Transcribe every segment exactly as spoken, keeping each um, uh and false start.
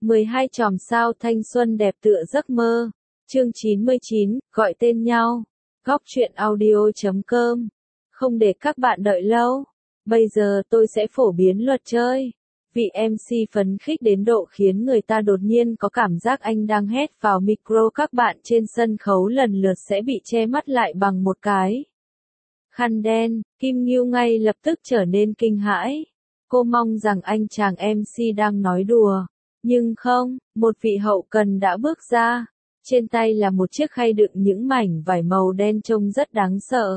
mười hai chòm sao thanh xuân đẹp tựa giấc mơ. Chương chín mươi chín, gọi tên nhau. Góc truyện audio chấm com. Không để các bạn đợi lâu. Bây giờ tôi sẽ phổ biến luật chơi. Vị em xê phấn khích đến độ khiến người ta đột nhiên có cảm giác anh đang hét vào micro, các bạn trên sân khấu lần lượt sẽ bị che mắt lại bằng một cái khăn đen. Kim Ngưu ngay lập tức trở nên kinh hãi. Cô mong rằng anh chàng em xê đang nói đùa. Nhưng không, một vị hậu cần đã bước ra. Trên tay là một chiếc khay đựng những mảnh vải màu đen trông rất đáng sợ.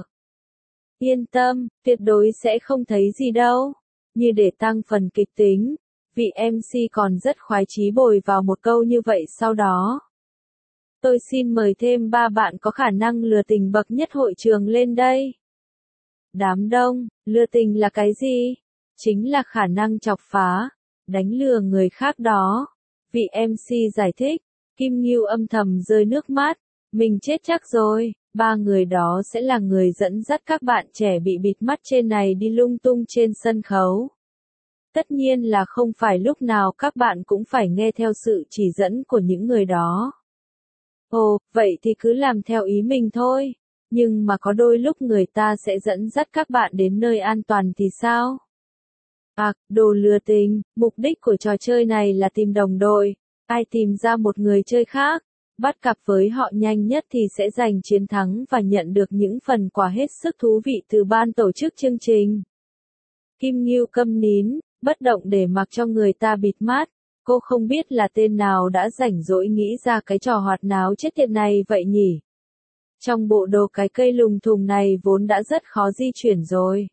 Yên tâm, tuyệt đối sẽ không thấy gì đâu. Như để tăng phần kịch tính, vị em xê còn rất khoái chí bồi vào một câu như vậy sau đó. Tôi xin mời thêm ba bạn có khả năng lừa tình bậc nhất hội trường lên đây. Đám đông, lừa tình là cái gì? Chính là khả năng chọc phá, đánh lừa người khác đó. Vị em xê giải thích. Kim Ngưu âm thầm rơi nước mắt. Mình chết chắc rồi. Ba người đó sẽ là người dẫn dắt các bạn trẻ bị bịt mắt trên này đi lung tung trên sân khấu. Tất nhiên là không phải lúc nào các bạn cũng phải nghe theo sự chỉ dẫn của những người đó. Ồ, vậy thì cứ làm theo ý mình thôi. Nhưng mà có đôi lúc người ta sẽ dẫn dắt các bạn đến nơi an toàn thì sao? À, đồ lừa tình, mục đích của trò chơi này là tìm đồng đội. Ai tìm ra một người chơi khác, bắt cặp với họ nhanh nhất thì sẽ giành chiến thắng và nhận được những phần quà hết sức thú vị từ ban tổ chức chương trình. Kim Ngưu câm nín, bất động để mặc cho người ta bịt mắt. Cô không biết là tên nào đã rảnh rỗi nghĩ ra cái trò hoạt náo chết tiệt này vậy nhỉ? Trong bộ đồ cái cây lùng thùng này vốn đã rất khó di chuyển rồi.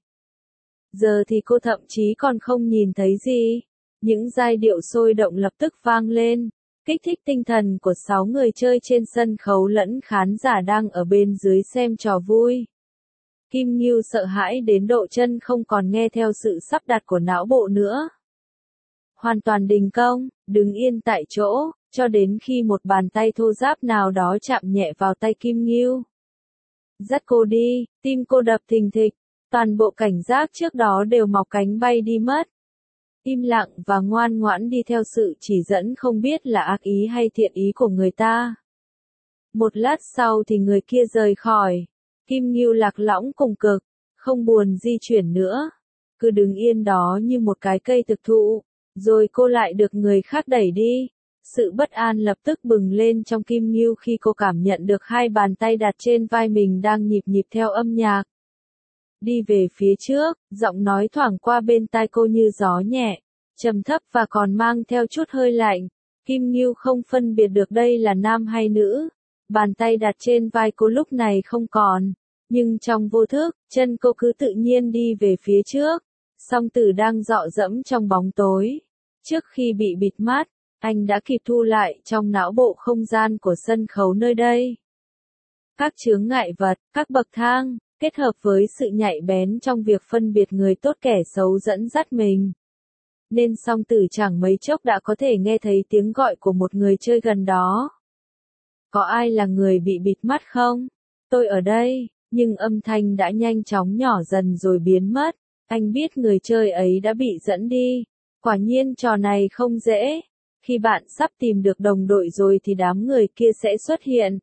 Giờ thì cô thậm chí còn không nhìn thấy gì. Những giai điệu sôi động lập tức vang lên, kích thích tinh thần của sáu người chơi trên sân khấu lẫn khán giả đang ở bên dưới xem trò vui. Kim Ngưu sợ hãi đến độ chân không còn nghe theo sự sắp đặt của não bộ nữa. Hoàn toàn đình công, đứng yên tại chỗ, cho đến khi một bàn tay thô ráp nào đó chạm nhẹ vào tay Kim Ngưu. Dắt cô đi, tim cô đập thình thịch, toàn bộ cảnh giác trước đó đều mọc cánh bay đi mất. Im lặng và ngoan ngoãn đi theo sự chỉ dẫn không biết là ác ý hay thiện ý của người ta. Một lát sau thì người kia rời khỏi. Kim Ngưu lạc lõng cùng cực, không buồn di chuyển nữa. Cứ đứng yên đó như một cái cây thực thụ, rồi cô lại được người khác đẩy đi. Sự bất an lập tức bừng lên trong Kim Ngưu khi cô cảm nhận được hai bàn tay đặt trên vai mình đang nhịp nhịp theo âm nhạc. Đi về phía trước, giọng nói thoảng qua bên tai cô như gió nhẹ, trầm thấp và còn mang theo chút hơi lạnh. Kim Ngưu không phân biệt được đây là nam hay nữ. Bàn tay đặt trên vai cô lúc này không còn, nhưng trong vô thức, chân cô cứ tự nhiên đi về phía trước. Song Tử đang dọ dẫm trong bóng tối. Trước khi bị bịt mắt, anh đã kịp thu lại trong não bộ không gian của sân khấu nơi đây. Các chướng ngại vật, các bậc thang, kết hợp với sự nhạy bén trong việc phân biệt người tốt kẻ xấu dẫn dắt mình. Nên Song Tử chẳng mấy chốc đã có thể nghe thấy tiếng gọi của một người chơi gần đó. Có ai là người bị bịt mắt không? Tôi ở đây, nhưng âm thanh đã nhanh chóng nhỏ dần rồi biến mất. Anh biết người chơi ấy đã bị dẫn đi. Quả nhiên trò này không dễ. Khi bạn sắp tìm được đồng đội rồi thì đám người kia sẽ xuất hiện.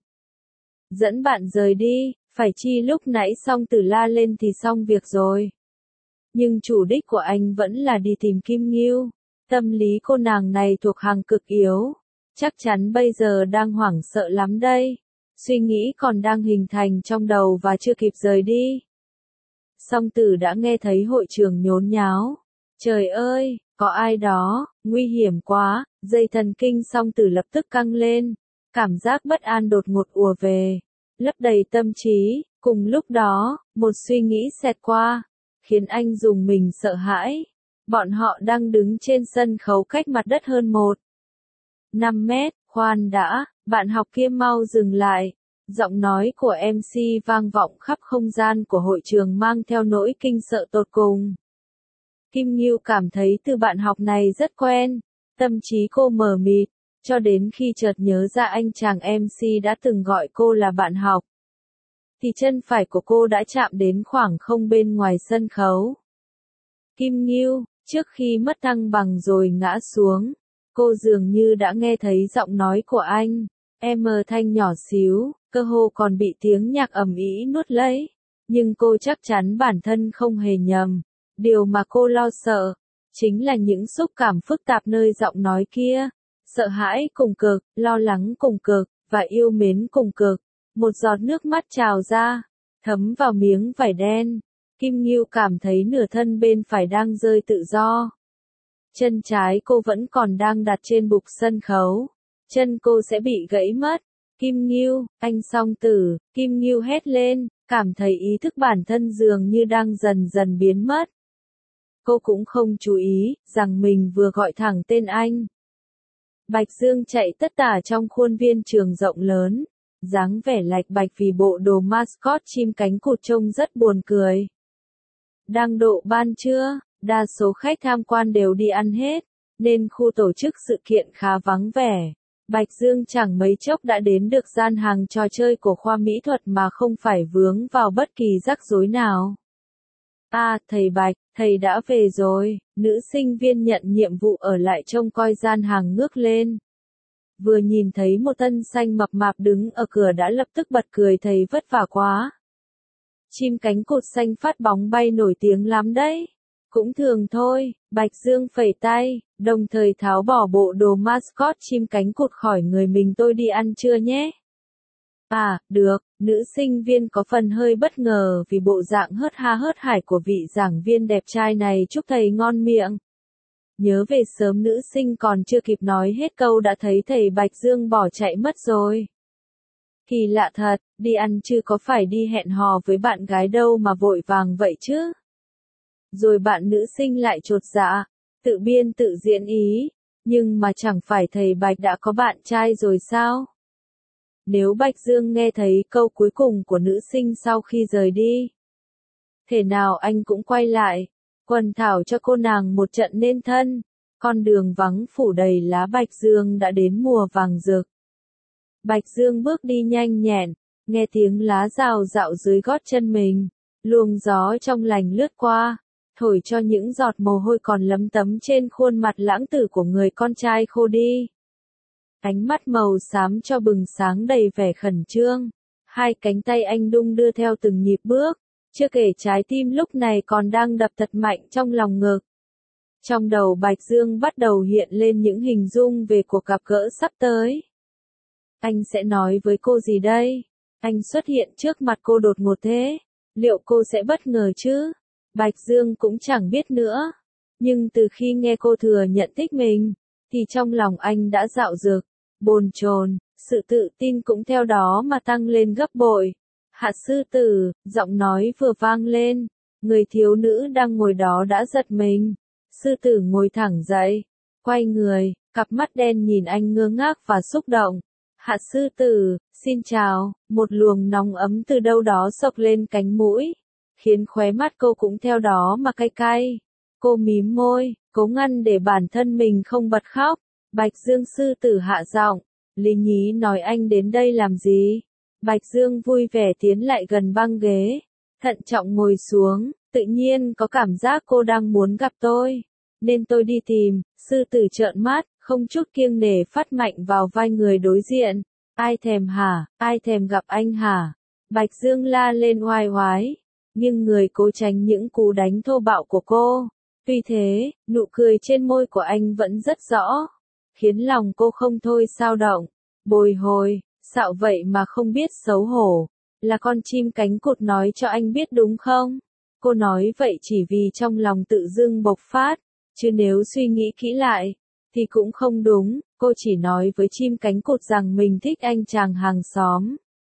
Dẫn bạn rời đi, phải chi lúc nãy Song Tử la lên thì xong việc rồi. Nhưng chủ đích của anh vẫn là đi tìm Kim Ngưu. Tâm lý cô nàng này thuộc hàng cực yếu. Chắc chắn bây giờ đang hoảng sợ lắm đây. Suy nghĩ còn đang hình thành trong đầu và chưa kịp rời đi. Song Tử đã nghe thấy hội trường nhốn nháo. Trời ơi, có ai đó, nguy hiểm quá. Dây thần kinh Song Tử lập tức căng lên. Cảm giác bất an đột ngột ùa về, lấp đầy tâm trí. Cùng lúc đó, một suy nghĩ xẹt qua, khiến anh rùng mình sợ hãi. Bọn họ đang đứng trên sân khấu cách mặt đất hơn một năm mét. Khoan đã, bạn học kia mau dừng lại. Giọng nói của em xê vang vọng khắp không gian của hội trường mang theo nỗi kinh sợ tột cùng. Kim Ngưu cảm thấy từ bạn học này rất quen. Tâm trí cô mờ mịt, cho đến khi chợt nhớ ra anh chàng em xê đã từng gọi cô là bạn học. Thì chân phải của cô đã chạm đến khoảng không bên ngoài sân khấu. Kim Ngưu, trước khi mất thăng bằng rồi ngã xuống, Cô dường như đã nghe thấy giọng nói của anh. Em mờ thanh nhỏ xíu, cơ hồ còn bị tiếng nhạc ầm ĩ nuốt lấy. Nhưng cô chắc chắn bản thân không hề nhầm. Điều mà cô lo sợ, chính là những xúc cảm phức tạp nơi giọng nói kia. Sợ hãi cùng cực, lo lắng cùng cực, và yêu mến cùng cực. Một giọt nước mắt trào ra, thấm vào miếng vải đen. Kim Ngưu cảm thấy nửa thân bên phải đang rơi tự do. Chân trái cô vẫn còn đang đặt trên bục sân khấu. Chân cô sẽ bị gãy mất. Kim Ngưu, anh Song Tử, Kim Ngưu hét lên, cảm thấy ý thức bản thân dường như đang dần dần biến mất. Cô cũng không chú ý, rằng mình vừa gọi thẳng tên anh. Bạch Dương chạy tất tả trong khuôn viên trường rộng lớn. Dáng vẻ lạch bạch vì bộ đồ mascot chim cánh cụt trông rất buồn cười. Đang độ ban trưa, đa số khách tham quan đều đi ăn hết, nên khu tổ chức sự kiện khá vắng vẻ. Bạch Dương chẳng mấy chốc đã đến được gian hàng trò chơi của khoa mỹ thuật mà không phải vướng vào bất kỳ rắc rối nào. À, thầy Bạch, thầy đã về rồi, nữ sinh viên nhận nhiệm vụ ở lại trông coi gian hàng ngước lên. Vừa nhìn thấy một tân xanh mập mạp đứng ở cửa đã lập tức bật cười thầy vất vả quá. Chim cánh cụt xanh phát bóng bay nổi tiếng lắm đấy. Cũng thường thôi, Bạch Dương phẩy tay, đồng thời tháo bỏ bộ đồ mascot chim cánh cụt khỏi người mình. Tôi đi ăn trưa nhé. À, được, nữ sinh viên có phần hơi bất ngờ vì bộ dạng hớt ha hớt hải của vị giảng viên đẹp trai này. Chúc thầy ngon miệng. Nhớ về sớm, nữ sinh còn chưa kịp nói hết câu đã thấy thầy Bạch Dương bỏ chạy mất rồi. Kỳ lạ thật, đi ăn chứ có phải đi hẹn hò với bạn gái đâu mà vội vàng vậy chứ. Rồi bạn nữ sinh lại chột dạ, tự biên tự diễn ý, nhưng mà chẳng phải thầy Bạch đã có bạn trai rồi sao? Nếu Bạch Dương nghe thấy câu cuối cùng của nữ sinh sau khi rời đi, thể nào anh cũng quay lại, quần thảo cho cô nàng một trận nên thân. Con đường vắng phủ đầy lá bạch dương đã đến mùa vàng rực. Bạch Dương bước đi nhanh nhẹn, nghe tiếng lá rào rạo dưới gót chân mình, luồng gió trong lành lướt qua, thổi cho những giọt mồ hôi còn lấm tấm trên khuôn mặt lãng tử của người con trai khô đi. Ánh mắt màu xám cho bừng sáng đầy vẻ khẩn trương, hai cánh tay anh đung đưa theo từng nhịp bước, chưa kể trái tim lúc này còn đang đập thật mạnh trong lòng ngực. Trong đầu Bạch Dương bắt đầu hiện lên những hình dung về cuộc gặp gỡ sắp tới. Anh sẽ nói với cô gì đây? Anh xuất hiện trước mặt cô đột ngột thế, liệu cô sẽ bất ngờ chứ? Bạch Dương cũng chẳng biết nữa. Nhưng từ khi nghe cô thừa nhận thích mình, thì trong lòng anh đã dạo dực, bồn chồn, sự tự tin cũng theo đó mà tăng lên gấp bội. Hạ sư tử, giọng nói vừa vang lên, người thiếu nữ đang ngồi đó đã giật mình. Sư tử ngồi thẳng dậy, quay người, cặp mắt đen nhìn anh ngơ ngác và xúc động. Hạ sư tử, xin chào, một luồng nóng ấm từ đâu đó xộc lên cánh mũi, khiến khóe mắt cô cũng theo đó mà cay cay. Cô mím môi, cố ngăn để bản thân mình không bật khóc. Bạch Dương, sư tử hạ giọng, Lý Nhí nói anh đến đây làm gì? Bạch Dương vui vẻ tiến lại gần băng ghế, thận trọng ngồi xuống, tự nhiên có cảm giác cô đang muốn gặp tôi, nên tôi đi tìm. Sư tử trợn mắt, không chút kiêng nể phát mạnh vào vai người đối diện. Ai thèm hả, ai thèm gặp anh hả? Bạch Dương la lên oai oái, nhưng người cố tránh những cú đánh thô bạo của cô. Tuy thế, nụ cười trên môi của anh vẫn rất rõ, khiến lòng cô không thôi xao động, bồi hồi, xạo vậy mà không biết xấu hổ. Là con chim cánh cụt nói cho anh biết đúng không? Cô nói vậy chỉ vì trong lòng tự dưng bộc phát, chứ nếu suy nghĩ kỹ lại, thì cũng không đúng. Cô chỉ nói với chim cánh cụt rằng mình thích anh chàng hàng xóm.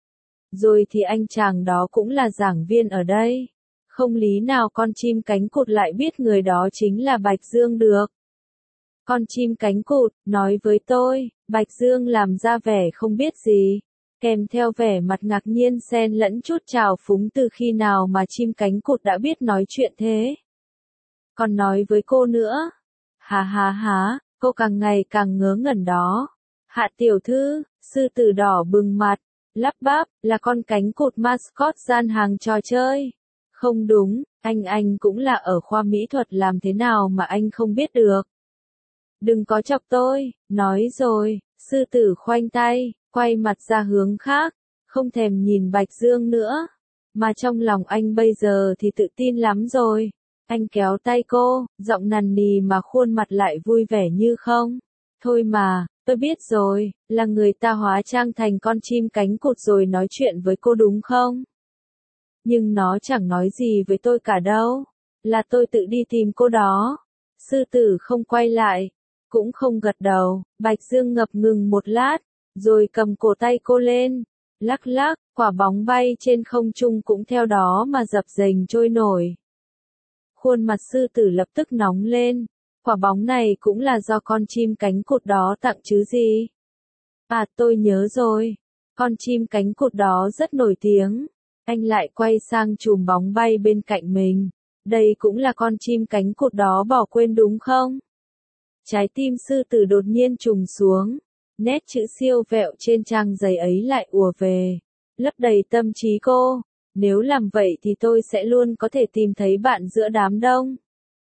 Rồi thì anh chàng đó cũng là giảng viên ở đây. Không lý nào con chim cánh cụt lại biết người đó chính là Bạch Dương được. Con chim cánh cụt, nói với tôi. Bạch Dương làm ra vẻ không biết gì, kèm theo vẻ mặt ngạc nhiên xen lẫn chút trào phúng. Từ khi nào mà chim cánh cụt đã biết nói chuyện thế? Còn nói với cô nữa. Hà hà hà, cô càng ngày càng ngớ ngẩn đó. Hạ tiểu thư, sư tử đỏ bừng mặt, lắp bắp, là con cánh cụt mascot gian hàng trò chơi. Không đúng, anh anh cũng là ở khoa mỹ thuật, làm thế nào mà anh không biết được? Đừng có chọc tôi, nói rồi, sư tử khoanh tay, quay mặt ra hướng khác, không thèm nhìn Bạch Dương nữa. Mà trong lòng anh bây giờ thì tự tin lắm rồi. Anh kéo tay cô, giọng nằn nì mà khuôn mặt lại vui vẻ như không. Thôi mà, tôi biết rồi, là người ta hóa trang thành con chim cánh cụt rồi nói chuyện với cô đúng không? Nhưng nó chẳng nói gì với tôi cả đâu. Là tôi tự đi tìm cô đó. Sư tử không quay lại, cũng không gật đầu. Bạch Dương ngập ngừng một lát, rồi cầm cổ tay cô lên. Lắc lắc, quả bóng bay trên không trung cũng theo đó mà dập dềnh trôi nổi. Khuôn mặt sư tử lập tức nóng lên. Quả bóng này cũng là do con chim cánh cụt đó tặng chứ gì? À, tôi nhớ rồi. Con chim cánh cụt đó rất nổi tiếng. Anh lại quay sang chùm bóng bay bên cạnh mình. Đây cũng là con chim cánh cụt đó bỏ quên đúng không? Trái tim sư tử đột nhiên trùng xuống. Nét chữ siêu vẹo trên trang giấy ấy lại ùa về. Lấp đầy tâm trí cô. Nếu làm vậy thì tôi sẽ luôn có thể tìm thấy bạn giữa đám đông.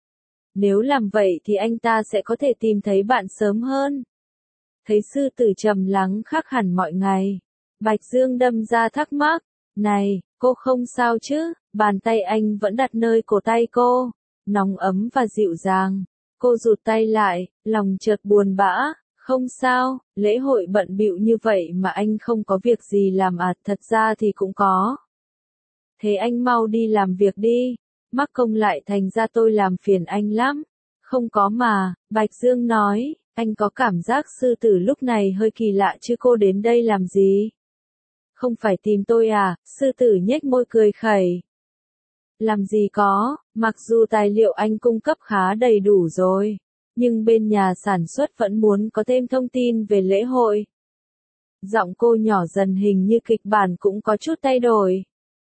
Nếu làm vậy thì anh ta sẽ có thể tìm thấy bạn sớm hơn. Thấy sư tử trầm lắng khác hẳn mọi ngày. Bạch Dương đâm ra thắc mắc. Này, cô không sao chứ? Bàn tay anh vẫn đặt nơi cổ tay cô. Nóng ấm và dịu dàng. Cô rụt tay lại, lòng chợt buồn bã. Không sao, lễ hội bận bịu như vậy mà anh không có việc gì làm à? Thật ra thì cũng có. Thế anh mau đi làm việc đi. Mắc công lại thành ra tôi làm phiền anh lắm. Không có mà, Bạch Dương nói, anh có cảm giác sư tử lúc này hơi kỳ lạ chứ cô đến đây làm gì? Không phải tìm tôi à? Sư tử nhếch môi cười khẩy. Làm gì có, mặc dù tài liệu anh cung cấp khá đầy đủ rồi, nhưng bên nhà sản xuất vẫn muốn có thêm thông tin về lễ hội. Giọng cô nhỏ dần hình như kịch bản cũng có chút thay đổi.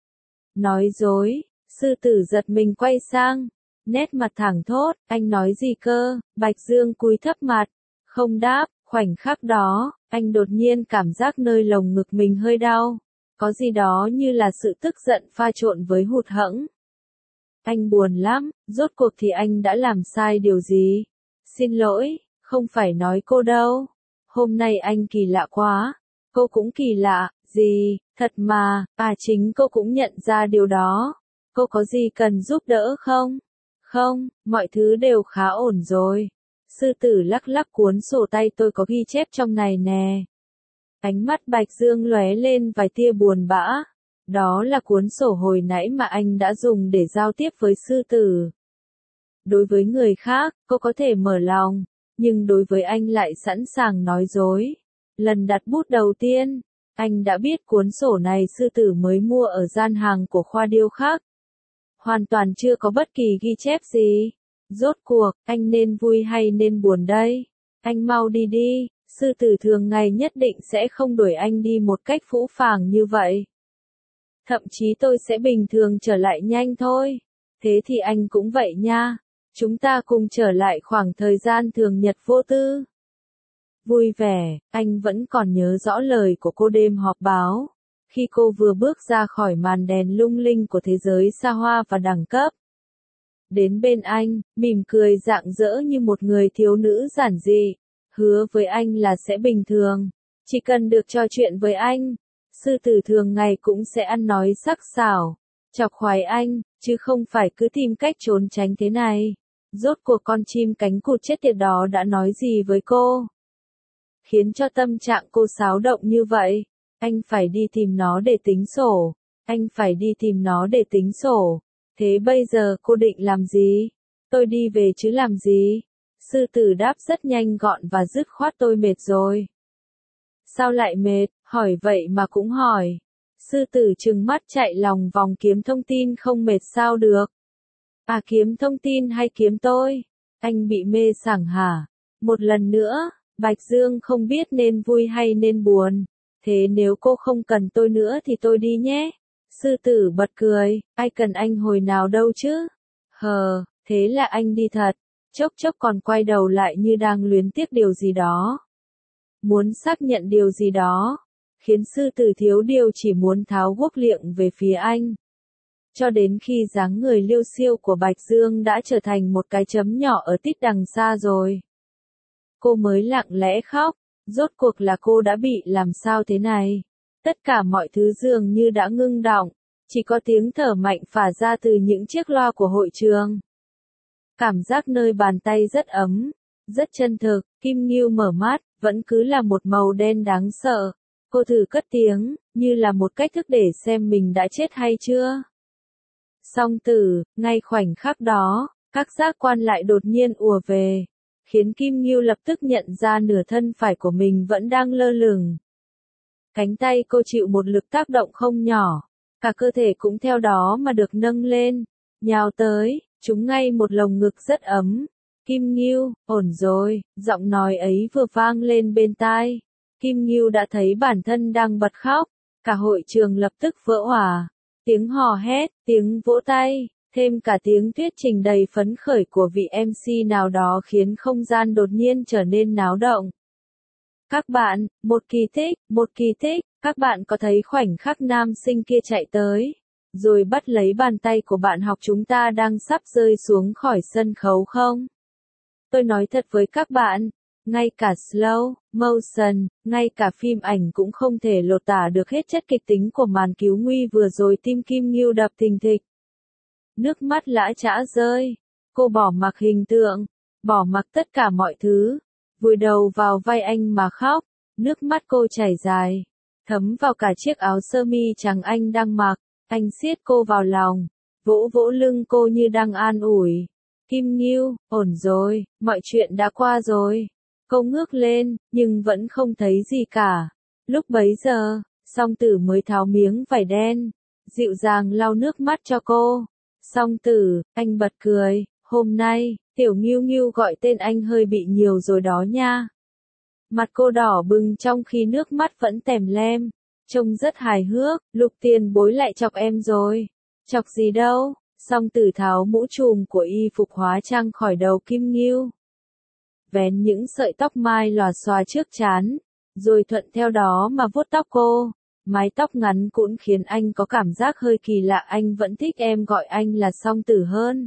Nói dối, sư tử giật mình quay sang, nét mặt thẳng thốt, anh nói gì cơ? Bạch Dương cúi thấp mặt, không đáp. Khoảnh khắc đó, anh đột nhiên cảm giác nơi lồng ngực mình hơi đau. Có gì đó như là sự tức giận pha trộn với hụt hẫng. Anh buồn lắm, rốt cuộc thì anh đã làm sai điều gì? Xin lỗi, không phải nói cô đâu. Hôm nay anh kỳ lạ quá. Cô cũng kỳ lạ, gì, thật mà, à chính cô cũng nhận ra điều đó. Cô có gì cần giúp đỡ không? Không, mọi thứ đều khá ổn rồi. Sư tử lắc lắc cuốn sổ tay tôi có ghi chép trong này nè. Ánh mắt Bạch Dương lóe lên vài tia buồn bã. Đó là cuốn sổ hồi nãy mà anh đã dùng để giao tiếp với sư tử. Đối với người khác, cô có thể mở lòng, nhưng đối với anh lại sẵn sàng nói dối. Lần đặt bút đầu tiên, anh đã biết cuốn sổ này sư tử mới mua ở gian hàng của khoa điêu khắc. Hoàn toàn chưa có bất kỳ ghi chép gì. Rốt cuộc, anh nên vui hay nên buồn đây? Anh mau đi đi, sư tử thường ngày nhất định sẽ không đuổi anh đi một cách phũ phàng như vậy. Thậm chí tôi sẽ bình thường trở lại nhanh thôi. Thế thì anh cũng vậy nha. Chúng ta cùng trở lại khoảng thời gian thường nhật vô tư. Vui vẻ, anh vẫn còn nhớ rõ lời của cô đêm họp báo. Khi cô vừa bước ra khỏi màn đèn lung linh của thế giới xa hoa và đẳng cấp. Đến bên anh, mỉm cười rạng rỡ như một người thiếu nữ giản dị, hứa với anh là sẽ bình thường, chỉ cần được trò chuyện với anh. Sư tử thường ngày cũng sẽ ăn nói sắc sảo, chọc khoái anh, chứ không phải cứ tìm cách trốn tránh thế này. Rốt cuộc con chim cánh cụt chết tiệt đó đã nói gì với cô? Khiến cho tâm trạng cô xáo động như vậy. Anh phải đi tìm nó để tính sổ. Anh phải đi tìm nó để tính sổ. Thế bây giờ cô định làm gì? Tôi đi về chứ làm gì? Sư tử đáp rất nhanh gọn và dứt khoát, tôi mệt rồi. Sao lại mệt? Hỏi vậy mà cũng hỏi. Sư tử trừng mắt chạy lòng vòng, kiếm thông tin không mệt sao được? À, kiếm thông tin hay kiếm tôi? Anh bị mê sảng hả? Một lần nữa, Bạch Dương không biết nên vui hay nên buồn. Thế nếu cô không cần tôi nữa thì tôi đi nhé. Sư tử bật cười, ai cần anh hồi nào đâu chứ? Hờ, thế là anh đi thật. Chốc chốc còn quay đầu lại như đang luyến tiếc điều gì đó. Muốn xác nhận điều gì đó. Khiến sư tử thiếu điều chỉ muốn tháo guốc liệng về phía anh. Cho đến khi dáng người liêu xiêu của Bạch Dương đã trở thành một cái chấm nhỏ ở tít đằng xa rồi. cô mới lặng lẽ khóc. Rốt cuộc là cô đã bị làm sao thế này? Tất cả mọi thứ dường như đã ngưng đọng, chỉ có tiếng thở mạnh phả ra từ những chiếc loa của hội trường. Cảm giác nơi bàn tay rất ấm, rất chân thực. Kim Ngưu mở mắt, vẫn cứ là một màu đen đáng sợ. Cô thử cất tiếng, như là một cách thức để xem mình đã chết hay chưa. Song Tử, ngay khoảnh khắc đó, các giác quan lại đột nhiên ùa về, khiến Kim Ngưu lập tức nhận ra nửa thân phải của mình vẫn đang lơ lửng. Cánh tay cô chịu một lực tác động không nhỏ, cả cơ thể cũng theo đó mà được nâng lên, nhào tới, trúng ngay một lồng ngực rất ấm. Kim Ngưu, ổn rồi, giọng nói ấy vừa vang lên bên tai. Kim Ngưu đã thấy bản thân đang bật khóc, cả hội trường lập tức vỡ òa. Tiếng hò hét, tiếng vỗ tay, thêm cả tiếng thuyết trình đầy phấn khởi của vị em xê nào đó khiến không gian đột nhiên trở nên náo động. Các bạn, một kỳ tích, một kỳ tích, các bạn có thấy khoảnh khắc nam sinh kia chạy tới, rồi bắt lấy bàn tay của bạn học chúng ta đang sắp rơi xuống khỏi sân khấu không? Tôi nói thật với các bạn, ngay cả slow motion, ngay cả phim ảnh cũng không thể lột tả được hết chất kịch tính của màn cứu nguy vừa rồi. Tim Kim Ngưu đập thình thịch. Nước mắt lã chã rơi. Cô bỏ mặc hình tượng, bỏ mặc tất cả mọi thứ, vùi đầu vào vai anh mà khóc. Nước mắt cô chảy dài, thấm vào cả chiếc áo sơ mi trắng anh đang mặc. Anh siết cô vào lòng, vỗ vỗ lưng cô như đang an ủi. Kim Ngưu, ổn rồi, mọi chuyện đã qua rồi. Cô ngước lên, nhưng vẫn không thấy gì cả. Lúc bấy giờ, Song Tử mới tháo miếng vải đen, dịu dàng lau nước mắt cho cô. Song Tử, anh bật cười, hôm nay, Tiểu Ngưu Ngưu gọi tên anh hơi bị nhiều rồi đó nha. Mặt cô đỏ bừng trong khi nước mắt vẫn tèm lem, trông rất hài hước. Lục Tiền Bối lại chọc em rồi. Chọc gì đâu? Song Tử tháo mũ trùm của y phục hóa trang khỏi đầu Kim Ngưu, vén những sợi tóc mai lòa xòa trước trán, rồi thuận theo đó mà vuốt tóc cô. Mái tóc ngắn cũng khiến anh có cảm giác hơi kỳ lạ. Anh vẫn thích em gọi anh là Song Tử hơn.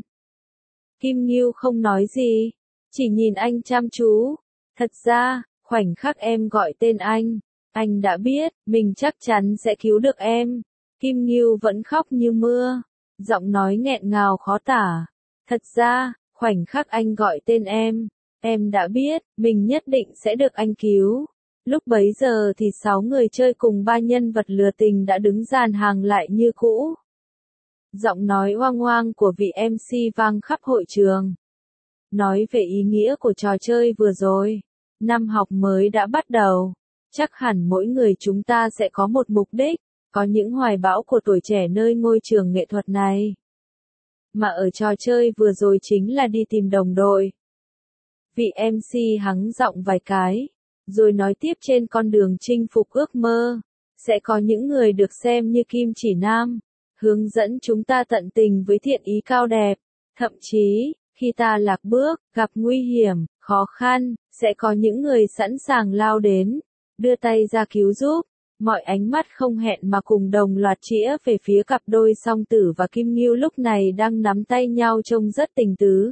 Kim Ngưu không nói gì, chỉ nhìn anh chăm chú. Thật ra, khoảnh khắc em gọi tên anh, anh đã biết, mình chắc chắn sẽ cứu được em. Kim Ngưu vẫn khóc như mưa, giọng nói nghẹn ngào khó tả. Thật ra, khoảnh khắc anh gọi tên em, em đã biết, mình nhất định sẽ được anh cứu. Lúc bấy giờ thì sáu người chơi cùng ba nhân vật lừa tình đã đứng dàn hàng lại như cũ. Giọng nói oang oang của vị em xê vang khắp hội trường. Nói về ý nghĩa của trò chơi vừa rồi. Năm học mới đã bắt đầu. Chắc hẳn mỗi người chúng ta sẽ có một mục đích, có những hoài bão của tuổi trẻ nơi ngôi trường nghệ thuật này. Mà ở trò chơi vừa rồi chính là đi tìm đồng đội. Vị em xê hắng giọng vài cái, rồi nói tiếp trên con đường chinh phục ước mơ, sẽ có những người được xem như kim chỉ nam, hướng dẫn chúng ta tận tình với thiện ý cao đẹp. Thậm chí, khi ta lạc bước, gặp nguy hiểm, khó khăn, sẽ có những người sẵn sàng lao đến, đưa tay ra cứu giúp. Mọi ánh mắt không hẹn mà cùng đồng loạt chĩa về phía cặp đôi Song Tử và Kim Ngưu lúc này đang nắm tay nhau trông rất tình tứ.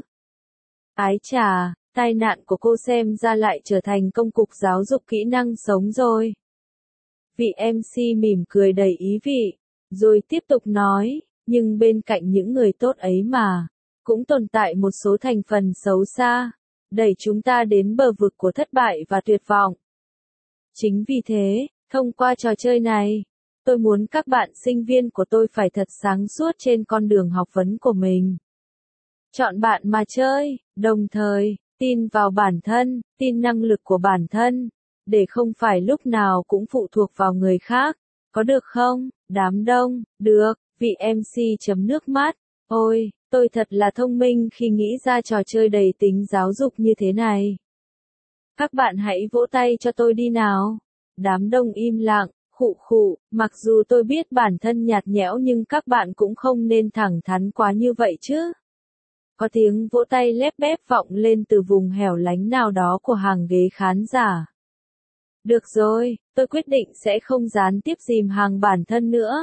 Ái chà, tai nạn của cô xem ra lại trở thành công cụ giáo dục kỹ năng sống rồi. Vị em xê mỉm cười đầy ý vị, rồi tiếp tục nói, nhưng bên cạnh những người tốt ấy mà, cũng tồn tại một số thành phần xấu xa, đẩy chúng ta đến bờ vực của thất bại và tuyệt vọng. Chính vì thế, thông qua trò chơi này, tôi muốn các bạn sinh viên của tôi phải thật sáng suốt trên con đường học vấn của mình. Chọn bạn mà chơi, đồng thời, tin vào bản thân, tin năng lực của bản thân, để không phải lúc nào cũng phụ thuộc vào người khác. Có được không, đám đông? Được, vị em xê chấm nước mắt. Ôi, tôi thật là thông minh khi nghĩ ra trò chơi đầy tính giáo dục như thế này. Các bạn hãy vỗ tay cho tôi đi nào. Đám đông im lặng, khụ khụ, mặc dù tôi biết bản thân nhạt nhẽo nhưng các bạn cũng không nên thẳng thắn quá như vậy chứ. Có tiếng vỗ tay lép bép vọng lên từ vùng hẻo lánh nào đó của hàng ghế khán giả. Được rồi, tôi quyết định sẽ không gián tiếp dìm hàng bản thân nữa,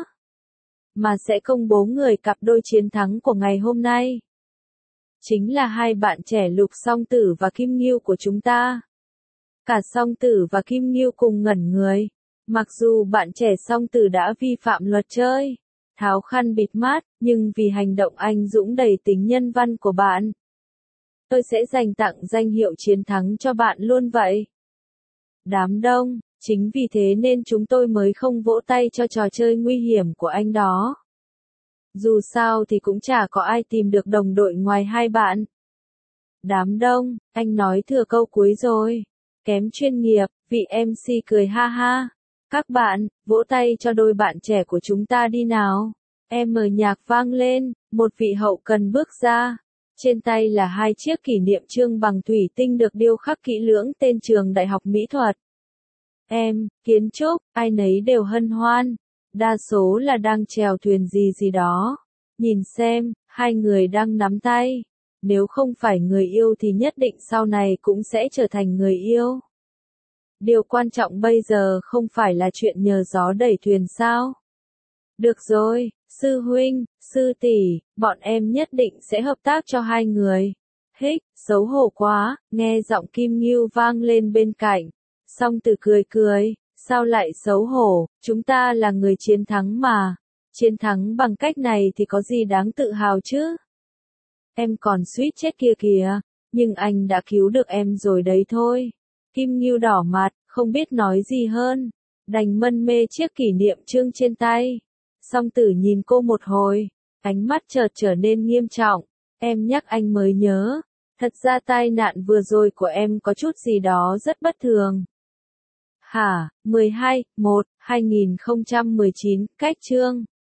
mà sẽ công bố người cặp đôi chiến thắng của ngày hôm nay. Chính là hai bạn trẻ Lục Song Tử và Kim Ngưu của chúng ta. Cả Song Tử và Kim Ngưu cùng ngẩn người. Mặc dù bạn trẻ Song Tử đã vi phạm luật chơi, tháo khăn bịt mắt, nhưng vì hành động anh dũng đầy tính nhân văn của bạn, tôi sẽ dành tặng danh hiệu chiến thắng cho bạn luôn vậy. Đám đông, chính vì thế nên chúng tôi mới không vỗ tay cho trò chơi nguy hiểm của anh đó. Dù sao thì cũng chả có ai tìm được đồng đội ngoài hai bạn. Đám đông, anh nói thừa câu cuối rồi. Kém chuyên nghiệp, vị em xê cười ha ha. Các bạn, vỗ tay cho đôi bạn trẻ của chúng ta đi nào. Em mở nhạc vang lên, một vị hậu cần bước ra. Trên tay là hai chiếc kỷ niệm chương bằng thủy tinh được điêu khắc kỹ lưỡng tên trường đại học mỹ thuật. Em, kiến trúc, ai nấy đều hân hoan. Đa số là đang chèo thuyền gì gì đó. Nhìn xem, hai người đang nắm tay. Nếu không phải người yêu thì nhất định sau này cũng sẽ trở thành người yêu. Điều quan trọng bây giờ không phải là chuyện nhờ gió đẩy thuyền sao? Được rồi, sư huynh, sư tỷ, bọn em nhất định sẽ hợp tác cho hai người. Hích, xấu hổ quá, nghe giọng Kim Ngưu vang lên bên cạnh. Song Tử cười cười, sao lại xấu hổ, chúng ta là người chiến thắng mà. Chiến thắng bằng cách này thì có gì đáng tự hào chứ? Em còn suýt chết kia kìa, nhưng anh đã cứu được em rồi đấy thôi. Kim Ngưu đỏ mặt, không biết nói gì hơn, đành mân mê chiếc kỷ niệm chương trên tay. Song Tử nhìn cô một hồi, ánh mắt chợt trở nên nghiêm trọng. Em nhắc anh mới nhớ, thật ra tai nạn vừa rồi của em có chút gì đó rất bất thường. Hả, mười hai, một, hai nghìn không trăm mười chín, cách chương.